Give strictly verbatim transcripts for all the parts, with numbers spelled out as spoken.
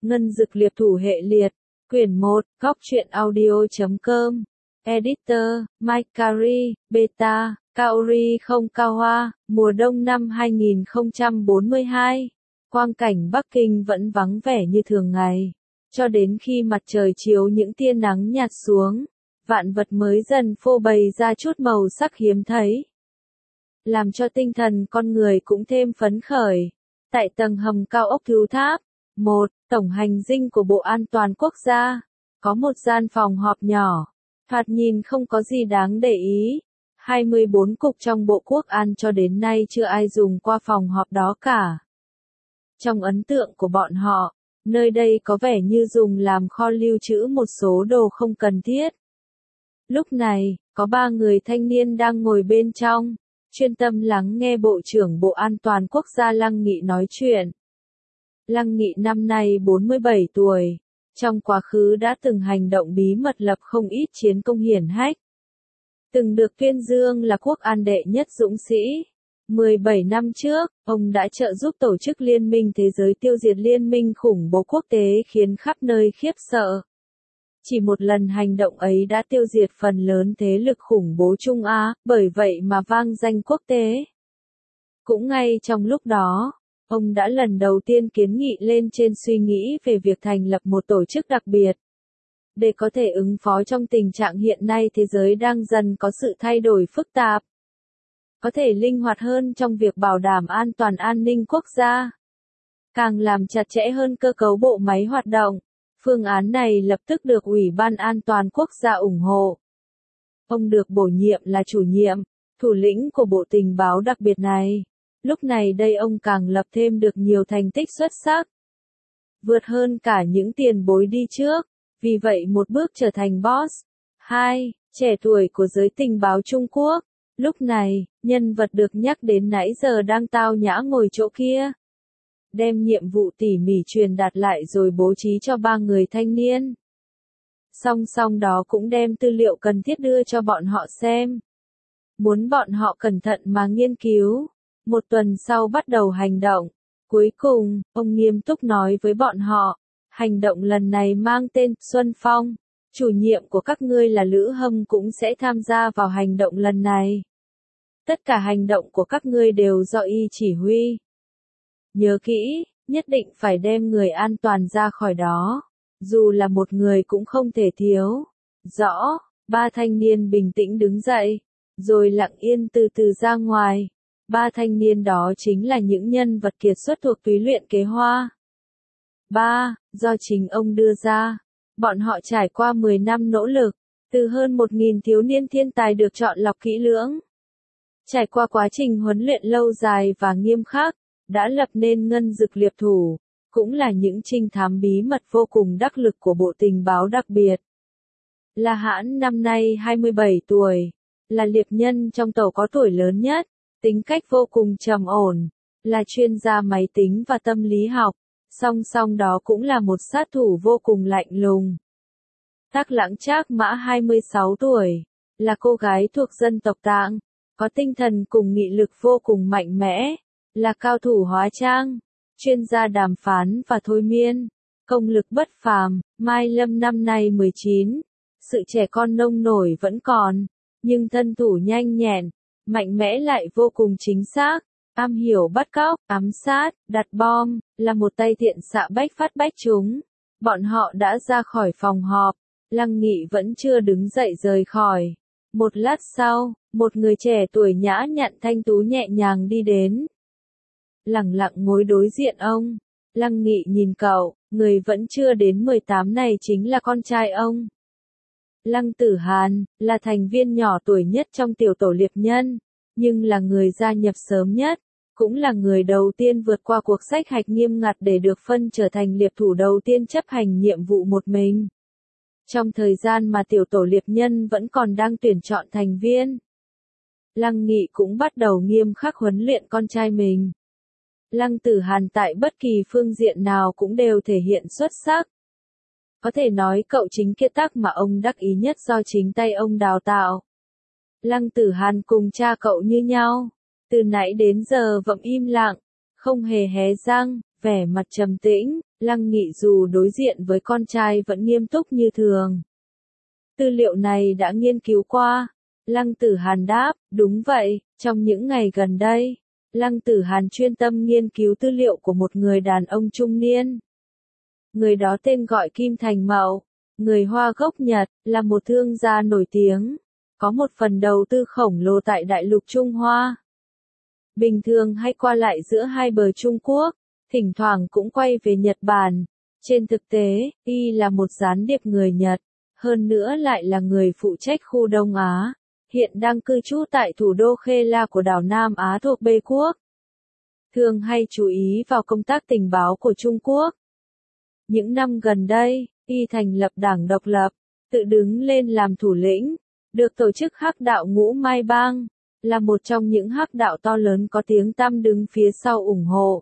Ngân Dực Liệp Thủ Hệ Liệt, Quyển một, góc truyện audio chấm com, Editor, Mike Carey, Beta, Kaori không Cao Hoa, mùa đông năm hai nghìn không trăm bốn mươi hai. Quang cảnh Bắc Kinh vẫn vắng vẻ như thường ngày, cho đến khi mặt trời chiếu những tia nắng nhạt xuống, vạn vật mới dần phô bày ra chút màu sắc hiếm thấy, làm cho tinh thần con người cũng thêm phấn khởi. Tại tầng hầm cao ốc Thứ Tháp một, tổng hành dinh của Bộ An toàn Quốc gia, có một gian phòng họp nhỏ, thoạt nhìn không có gì đáng để ý. hai mươi bốn cục trong Bộ Quốc an cho đến nay chưa ai dùng qua phòng họp đó cả. Trong ấn tượng của bọn họ, nơi đây có vẻ như dùng làm kho lưu trữ một số đồ không cần thiết. Lúc này, có ba người thanh niên đang ngồi bên trong, chuyên tâm lắng nghe Bộ trưởng Bộ An toàn Quốc gia Lăng Nghị nói chuyện. Lăng Nghị năm nay bốn mươi bảy tuổi, trong quá khứ đã từng hành động bí mật lập không ít chiến công hiển hách. Từng được tuyên dương là quốc an đệ nhất dũng sĩ. mười bảy năm trước, ông đã trợ giúp tổ chức Liên minh Thế giới tiêu diệt liên minh khủng bố quốc tế khiến khắp nơi khiếp sợ. Chỉ một lần hành động ấy đã tiêu diệt phần lớn thế lực khủng bố Trung Á, bởi vậy mà vang danh quốc tế. Cũng ngay trong lúc đó, ông đã lần đầu tiên kiến nghị lên trên suy nghĩ về việc thành lập một tổ chức đặc biệt, để có thể ứng phó trong tình trạng hiện nay thế giới đang dần có sự thay đổi phức tạp, có thể linh hoạt hơn trong việc bảo đảm an toàn an ninh quốc gia, càng làm chặt chẽ hơn cơ cấu bộ máy hoạt động. Phương án này lập tức được Ủy ban An toàn Quốc gia ủng hộ. Ông được bổ nhiệm là chủ nhiệm, thủ lĩnh của Bộ Tình báo đặc biệt này. Lúc này đây ông càng lập thêm được nhiều thành tích xuất sắc, vượt hơn cả những tiền bối đi trước, vì vậy một bước trở thành boss. hai. Trẻ tuổi của giới tình báo Trung Quốc. Lúc này, nhân vật được nhắc đến nãy giờ đang tao nhã ngồi chỗ kia, đem nhiệm vụ tỉ mỉ truyền đạt lại rồi bố trí cho ba người thanh niên. Song song đó cũng đem tư liệu cần thiết đưa cho bọn họ xem, muốn bọn họ cẩn thận mà nghiên cứu. Một tuần sau bắt đầu hành động. Cuối cùng, ông nghiêm túc nói với bọn họ, hành động lần này mang tên Xuân Phong. Chủ nhiệm của các ngươi là Lữ Hâm cũng sẽ tham gia vào hành động lần này. Tất cả hành động của các ngươi đều do y chỉ huy. Nhớ kỹ, nhất định phải đem người an toàn ra khỏi đó. Dù là một người cũng không thể thiếu. Rõ, ba thanh niên bình tĩnh đứng dậy, rồi lặng yên từ từ ra ngoài. Ba thanh niên đó chính là những nhân vật kiệt xuất thuộc túy luyện kế hoa. ba. Do chính ông đưa ra. Bọn họ trải qua mười năm nỗ lực, từ hơn một nghìn thiếu niên thiên tài được chọn lọc kỹ lưỡng. Trải qua quá trình huấn luyện lâu dài và nghiêm khắc, đã lập nên Ngân Dực Liệp Thủ, cũng là những trinh thám bí mật vô cùng đắc lực của Bộ Tình báo đặc biệt. La Hãn năm nay hai mươi bảy tuổi, là liệp nhân trong tổ có tuổi lớn nhất, tính cách vô cùng trầm ổn, là chuyên gia máy tính và tâm lý học, song song đó cũng là một sát thủ vô cùng lạnh lùng. Tắc Lãng Trác Mã hai mươi sáu tuổi, là cô gái thuộc dân tộc Tạng, có tinh thần cùng nghị lực vô cùng mạnh mẽ, là cao thủ hóa trang, chuyên gia đàm phán và thôi miên, công lực bất phàm. Mai Lâm năm nay mười chín, sự trẻ con nông nổi vẫn còn, nhưng thân thủ nhanh nhẹn, mạnh mẽ lại vô cùng chính xác, am hiểu bắt cóc, ám sát, đặt bom, là một tay thiện xạ bách phát bách trúng. Bọn họ đã ra khỏi phòng họp, Lăng Nghị vẫn chưa đứng dậy rời khỏi. Một lát sau, một người trẻ tuổi nhã nhặn thanh tú nhẹ nhàng đi đến, lẳng lặng ngồi đối diện ông. Lăng Nghị nhìn cậu, người vẫn chưa đến mười tám này chính là con trai ông. Lăng Tử Hàn, là thành viên nhỏ tuổi nhất trong tiểu tổ liệp nhân, nhưng là người gia nhập sớm nhất, cũng là người đầu tiên vượt qua cuộc sách hạch nghiêm ngặt để được phân trở thành liệp thủ đầu tiên chấp hành nhiệm vụ một mình. Trong thời gian mà tiểu tổ liệp nhân vẫn còn đang tuyển chọn thành viên, Lăng Nghị cũng bắt đầu nghiêm khắc huấn luyện con trai mình. Lăng Tử Hàn tại bất kỳ phương diện nào cũng đều thể hiện xuất sắc. Có thể nói cậu chính kiệt tác mà ông đắc ý nhất do chính tay ông đào tạo. Lăng Tử Hàn cùng cha cậu như nhau, từ nãy đến giờ vẫn im lặng, không hề hé răng, Vẻ mặt trầm tĩnh, Lăng Nghị dù đối diện với con trai vẫn nghiêm túc như thường. Tư liệu này đã nghiên cứu qua. Lăng Tử Hàn đáp, đúng vậy, trong những ngày gần đây, Lăng Tử Hàn chuyên tâm nghiên cứu tư liệu của một người đàn ông trung niên. Người đó tên gọi Kim Thành Mậu, người Hoa gốc Nhật, là một thương gia nổi tiếng, có một phần đầu tư khổng lồ tại đại lục Trung Hoa. Bình thường hay qua lại giữa hai bờ Trung Quốc, thỉnh thoảng cũng quay về Nhật Bản. Trên thực tế, y là một gián điệp người Nhật, hơn nữa lại là người phụ trách khu Đông Á, hiện đang cư trú tại thủ đô Khê La của đảo Nam Á thuộc Bê Quốc. Thường hay chú ý vào công tác tình báo của Trung Quốc. Những năm gần đây, y thành lập đảng độc lập, tự đứng lên làm thủ lĩnh, được tổ chức Hắc đạo Ngũ Mai Bang, là một trong những hắc đạo to lớn có tiếng tăm đứng phía sau ủng hộ.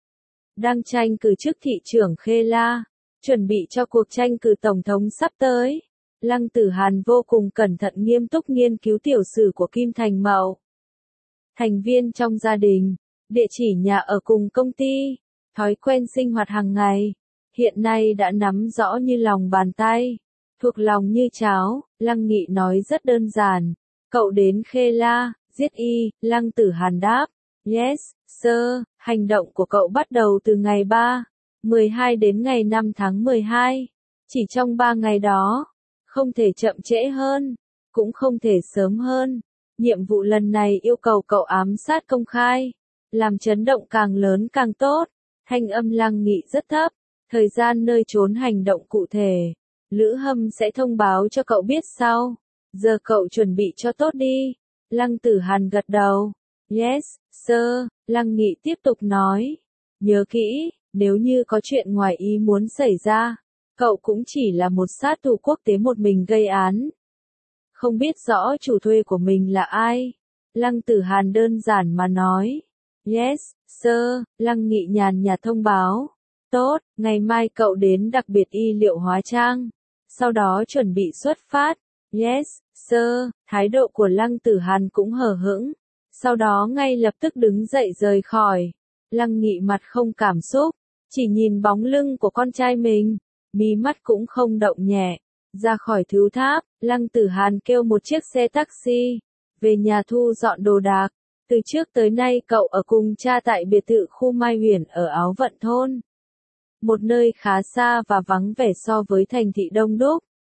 Đang tranh cử chức thị trưởng Khê La, chuẩn bị cho cuộc tranh cử tổng thống sắp tới. Lăng Tử Hàn vô cùng cẩn thận nghiêm túc nghiên cứu tiểu sử của Kim Thành Mậu. Thành viên trong gia đình, địa chỉ nhà ở cùng công ty, thói quen sinh hoạt hàng ngày, hiện nay đã nắm rõ như lòng bàn tay, thuộc lòng như cháo. Lăng Nghị nói rất đơn giản, cậu đến Khê La, giết y. Lăng Tử Hàn đáp, yes, sir. Hành động của cậu bắt đầu từ ngày ba, mười hai đến ngày năm tháng mười hai, chỉ trong ba ngày đó. Không thể chậm trễ hơn, cũng không thể sớm hơn. Nhiệm vụ lần này yêu cầu cậu ám sát công khai, làm chấn động càng lớn càng tốt. Thanh âm Lăng Nghị rất thấp, thời gian nơi trốn hành động cụ thể, Lữ Hâm sẽ thông báo cho cậu biết sau. Giờ cậu chuẩn bị cho tốt đi. Lăng Tử Hàn gật đầu. Yes, sir. Lăng Nghị tiếp tục nói. Nhớ kỹ, nếu như có chuyện ngoài ý muốn xảy ra, cậu cũng chỉ là một sát thủ quốc tế một mình gây án. Không biết rõ chủ thuê của mình là ai. Lăng Tử Hàn đơn giản mà nói. Yes, sir. Lăng Nghị nhàn nhạt thông báo. Tốt, ngày mai cậu đến đặc biệt y liệu hóa trang. Sau đó chuẩn bị xuất phát. Yes, sir. Thái độ của Lăng Tử Hàn cũng hờ hững. Sau đó ngay lập tức đứng dậy rời khỏi. Lăng Nghị mặt không cảm xúc, chỉ nhìn bóng lưng của con trai mình, mí mắt cũng không động nhẹ. Ra khỏi thú tháp, Lăng Tử Hàn kêu một chiếc xe taxi, về nhà thu dọn đồ đạc. Từ trước tới nay cậu ở cùng cha tại biệt thự khu Mai Huyền ở Áo Vận Thôn. Một nơi khá xa và vắng vẻ so với thành thị đông đúc.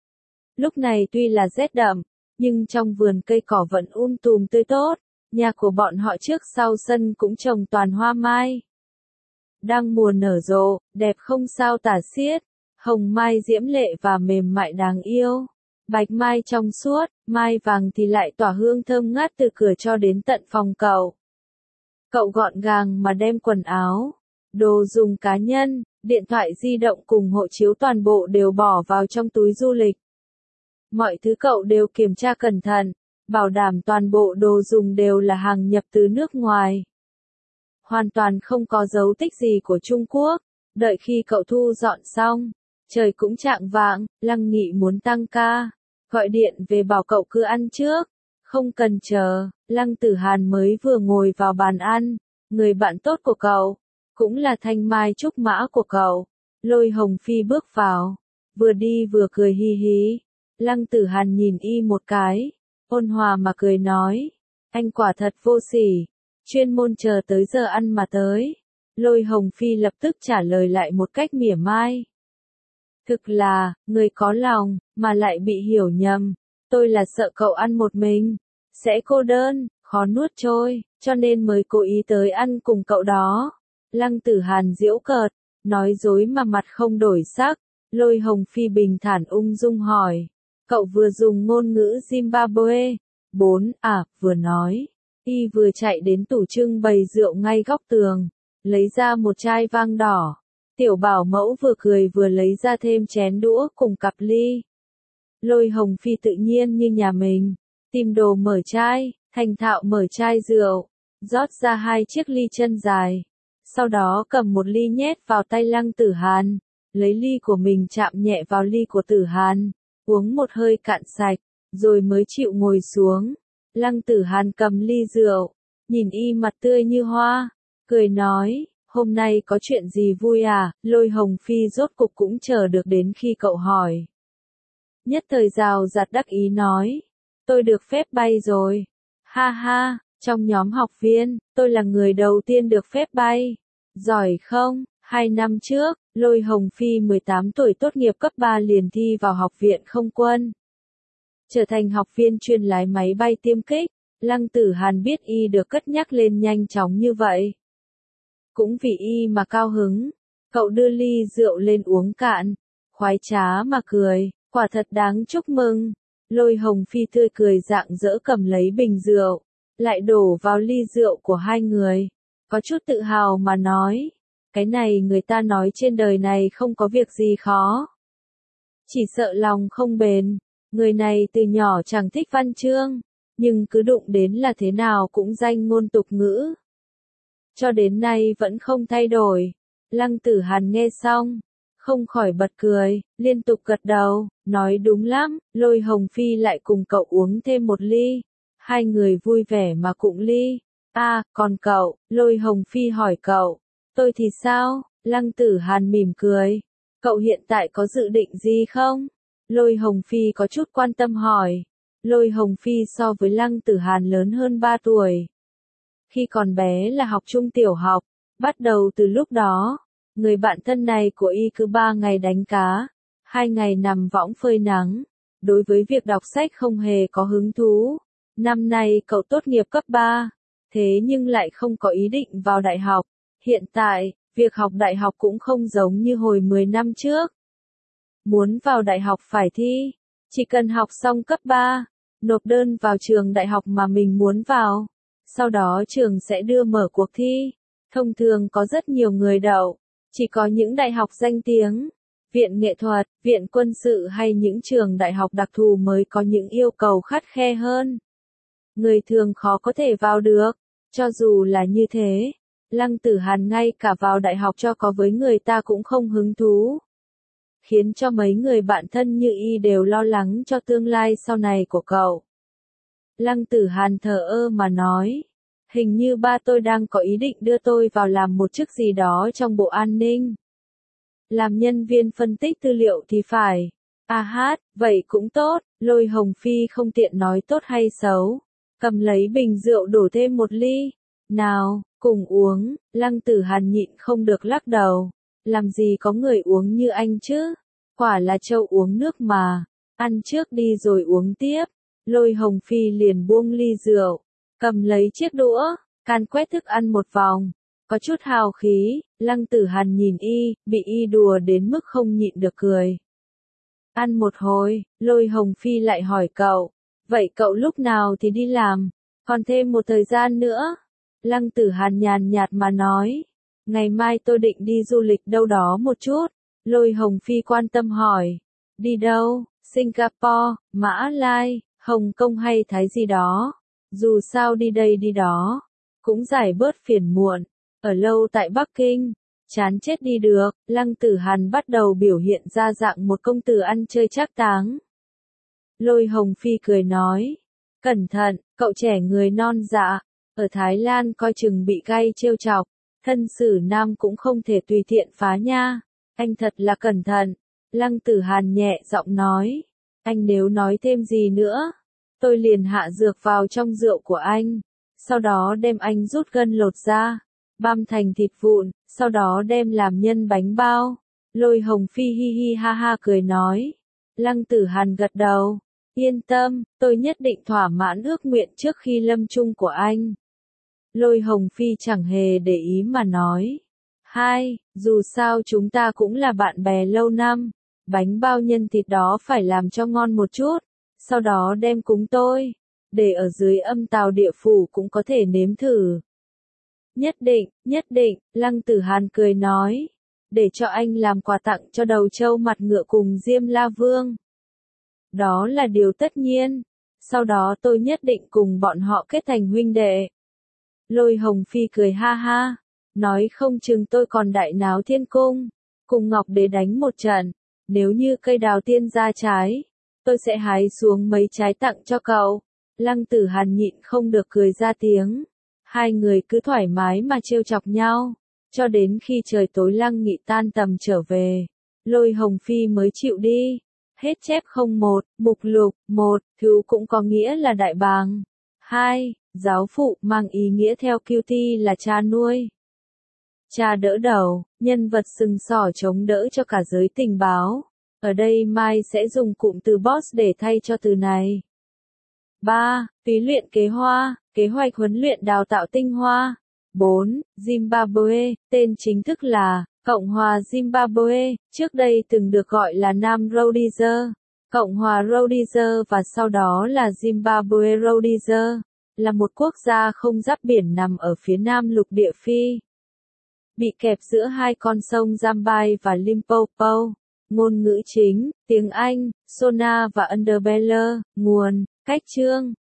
Lúc này tuy là rét đậm, nhưng trong vườn cây cỏ vẫn um tùm tươi tốt. Nhà của bọn họ trước sau sân cũng trồng toàn hoa mai. Đang mùa nở rộ, đẹp không sao tả xiết. Hồng mai diễm lệ và mềm mại đáng yêu. Bạch mai trong suốt, mai vàng thì lại tỏa hương thơm ngát từ cửa cho đến tận phòng cậu. Cậu gọn gàng mà đem quần áo, đồ dùng cá nhân, điện thoại di động cùng hộ chiếu toàn bộ đều bỏ vào trong túi du lịch. Mọi thứ cậu đều kiểm tra cẩn thận, bảo đảm toàn bộ đồ dùng đều là hàng nhập từ nước ngoài. Hoàn toàn không có dấu tích gì của Trung Quốc. Đợi khi cậu thu dọn xong, trời cũng chạng vạng. Lăng Nghị muốn tăng ca, gọi điện về bảo cậu cứ ăn trước, không cần chờ. Lăng Tử Hàn mới vừa ngồi vào bàn ăn, người bạn tốt của cậu, cũng là thanh mai trúc mã của cậu, Lôi Hồng Phi bước vào, vừa đi vừa cười hi hi. Lăng Tử Hàn nhìn y một cái, ôn hòa mà cười nói, anh quả thật vô sỉ, chuyên môn chờ tới giờ ăn mà tới. Lôi Hồng Phi lập tức trả lời lại một cách mỉa mai. Thực là, người có lòng, mà lại bị hiểu nhầm. Tôi là sợ cậu ăn một mình, sẽ cô đơn, khó nuốt trôi, cho nên mới cố ý tới ăn cùng cậu đó. Lăng Tử Hàn giễu cợt, nói dối mà mặt không đổi sắc. Lôi Hồng Phi bình thản ung dung hỏi. Cậu vừa dùng ngôn ngữ Zimbabwe. Bốn, à, vừa nói. Y vừa chạy đến tủ trưng bày rượu ngay góc tường, lấy ra một chai vang đỏ. Tiểu bảo mẫu vừa cười vừa lấy ra thêm chén đũa cùng cặp ly. Lôi Hồng Phi tự nhiên như nhà mình, tìm đồ mở chai, thành thạo mở chai rượu, rót ra hai chiếc ly chân dài. Sau đó cầm một ly nhét vào tay Lăng Tử Hàn, lấy ly của mình chạm nhẹ vào ly của Tử Hàn, uống một hơi cạn sạch, rồi mới chịu ngồi xuống. Lăng Tử Hàn cầm ly rượu, nhìn y mặt tươi như hoa, cười nói, hôm nay có chuyện gì vui à, Lôi Hồng Phi rốt cục cũng chờ được đến khi cậu hỏi. Nhất thời rào rạt đắc ý nói, tôi được phép bay rồi. Ha ha, trong nhóm học viên, tôi là người đầu tiên được phép bay. Giỏi không? Hai năm trước, Lôi Hồng Phi mười tám tuổi tốt nghiệp cấp ba liền thi vào học viện không quân. Trở thành học viên chuyên lái máy bay tiêm kích, Lăng Tử Hàn biết y được cất nhắc lên nhanh chóng như vậy. Cũng vì y mà cao hứng, cậu đưa ly rượu lên uống cạn, khoái trá mà cười, quả thật đáng chúc mừng. Lôi Hồng Phi tươi cười rạng rỡ cầm lấy bình rượu, lại đổ vào ly rượu của hai người, có chút tự hào mà nói, cái này người ta nói trên đời này không có việc gì khó. Chỉ sợ lòng không bền, người này từ nhỏ chẳng thích văn chương, nhưng cứ đụng đến là thế nào cũng danh ngôn tục ngữ. Cho đến nay vẫn không thay đổi. Lăng Tử Hàn nghe xong, không khỏi bật cười, liên tục gật đầu, nói đúng lắm, Lôi Hồng Phi lại cùng cậu uống thêm một ly. Hai người vui vẻ mà cụng ly. À, còn cậu, Lôi Hồng Phi hỏi cậu, tôi thì sao? Lăng Tử Hàn mỉm cười, cậu hiện tại có dự định gì không? Lôi Hồng Phi có chút quan tâm hỏi. Lôi Hồng Phi so với Lăng Tử Hàn lớn hơn ba tuổi. Khi còn bé là học trung tiểu học, bắt đầu từ lúc đó, người bạn thân này của y cứ ba ngày đánh cá, hai ngày nằm võng phơi nắng, đối với việc đọc sách không hề có hứng thú. Năm nay cậu tốt nghiệp cấp ba, thế nhưng lại không có ý định vào đại học. Hiện tại, việc học đại học cũng không giống như hồi mười năm trước. Muốn vào đại học phải thi, chỉ cần học xong cấp ba, nộp đơn vào trường đại học mà mình muốn vào. Sau đó trường sẽ đưa mở cuộc thi. Thông thường có rất nhiều người đậu, chỉ có những đại học danh tiếng, viện nghệ thuật, viện quân sự hay những trường đại học đặc thù mới có những yêu cầu khắt khe hơn. Người thường khó có thể vào được. Cho dù là như thế, Lăng Tử Hàn ngay cả vào đại học cho có với người ta cũng không hứng thú. Khiến cho mấy người bạn thân như y đều lo lắng cho tương lai sau này của cậu. Lăng Tử Hàn thờ ơ mà nói, hình như ba tôi đang có ý định đưa tôi vào làm một chức gì đó trong Bộ An ninh. Làm nhân viên phân tích tư liệu thì phải. À hát, vậy cũng tốt, Lôi Hồng Phi không tiện nói tốt hay xấu. Cầm lấy bình rượu đổ thêm một ly. Nào, cùng uống, Lăng Tử Hàn nhịn không được lắc đầu. Làm gì có người uống như anh chứ? Quả là trâu uống nước mà. Ăn trước đi rồi uống tiếp. Lôi Hồng Phi liền buông ly rượu, cầm lấy chiếc đũa, can quét thức ăn một vòng, có chút hào khí. Lăng Tử Hàn nhìn y, bị y đùa đến mức không nhịn được cười. Ăn một hồi, Lôi Hồng Phi lại hỏi cậu, vậy cậu lúc nào thì đi làm? Còn thêm một thời gian nữa. Lăng Tử Hàn nhàn nhạt mà nói, ngày mai tôi định đi du lịch đâu đó một chút. Lôi Hồng Phi quan tâm hỏi, đi đâu? Singapore, Mã Lai, Hồng Kông hay Thái gì đó? Dù sao đi đây đi đó, cũng giải bớt phiền muộn. Ở lâu tại Bắc Kinh, chán chết đi được. Lăng Tử Hàn bắt đầu biểu hiện ra dạng một công tử ăn chơi trác táng. Lôi Hồng Phi cười nói, cẩn thận, cậu trẻ người non dạ, ở Thái Lan coi chừng bị gay trêu chọc, thân xử nam cũng không thể tùy tiện phá nha. Anh thật là cẩn thận. Lăng Tử Hàn nhẹ giọng nói, anh nếu nói thêm gì nữa, tôi liền hạ dược vào trong rượu của anh, sau đó đem anh rút gân lột ra, băm thành thịt vụn, sau đó đem làm nhân bánh bao. Lôi Hồng Phi hi hi ha ha cười nói. Lăng Tử Hàn gật đầu, yên tâm, tôi nhất định thỏa mãn ước nguyện trước khi lâm chung của anh. Lôi Hồng Phi chẳng hề để ý mà nói, hai, dù sao chúng ta cũng là bạn bè lâu năm, bánh bao nhân thịt đó phải làm cho ngon một chút, sau đó đem cúng tôi, để ở dưới âm tào địa phủ cũng có thể nếm thử. Nhất định, nhất định, Lăng Tử Hàn cười nói, để cho anh làm quà tặng cho đầu trâu mặt ngựa cùng Diêm La Vương. Đó là điều tất nhiên, sau đó tôi nhất định cùng bọn họ kết thành huynh đệ. Lôi Hồng Phi cười ha ha, nói không chừng tôi còn đại náo thiên cung, cùng Ngọc Đế đánh một trận, nếu như cây đào tiên ra trái, tôi sẽ hái xuống mấy trái tặng cho cậu. Lăng Tử Hàn nhịn không được cười ra tiếng, hai người cứ thoải mái mà trêu chọc nhau, cho đến khi trời tối Lăng Nghị tan tầm trở về. Lôi Hồng Phi mới chịu đi. Hết chép không một, mục lục, một, thứ cũng có nghĩa là đại bàng. hai. Giáo phụ mang ý nghĩa theo Q T là cha nuôi. Cha đỡ đầu, nhân vật sừng sỏ chống đỡ cho cả giới tình báo. Ở đây Mai sẽ dùng cụm từ boss để thay cho từ này. ba. Túy luyện kế hoa, kế hoạch huấn luyện đào tạo tinh hoa. bốn. Zimbabwe, tên chính thức là Cộng hòa Zimbabwe, trước đây từng được gọi là Nam Rhodesia, Cộng hòa Rhodesia và sau đó là Zimbabwe Rhodesia, là một quốc gia không giáp biển nằm ở phía nam lục địa Phi. Bị kẹp giữa hai con sông Zambai và Limpopo. Ngôn ngữ chính, tiếng Anh, Sona và Underbelly. Nguồn, cách chương.